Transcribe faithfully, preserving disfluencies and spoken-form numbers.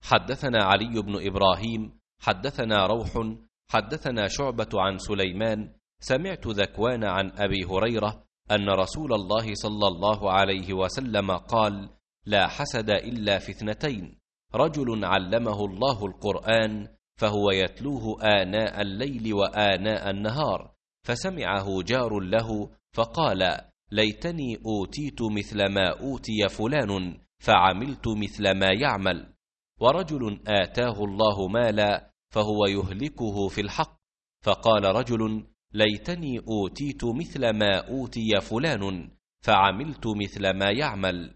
حدثنا علي بن إبراهيم حدثنا روح حدثنا شعبة عن سليمان سمعت ذكوان عن أبي هريرة أن رسول الله صلى الله عليه وسلم قال: لا حسد إلا في اثنتين: رجل علمه الله القرآن فهو يتلوه آناء الليل وآناء النهار، فسمعه جار له فقال: ليتني أوتيت مثل ما أوتي فلان فعملت مثل ما يعمل. ورجل آتاه الله مالا فهو يهلكه في الحق، فقال رجل: ليتني أوتيت مثل ما أوتي فلان فعملت مثل ما يعمل.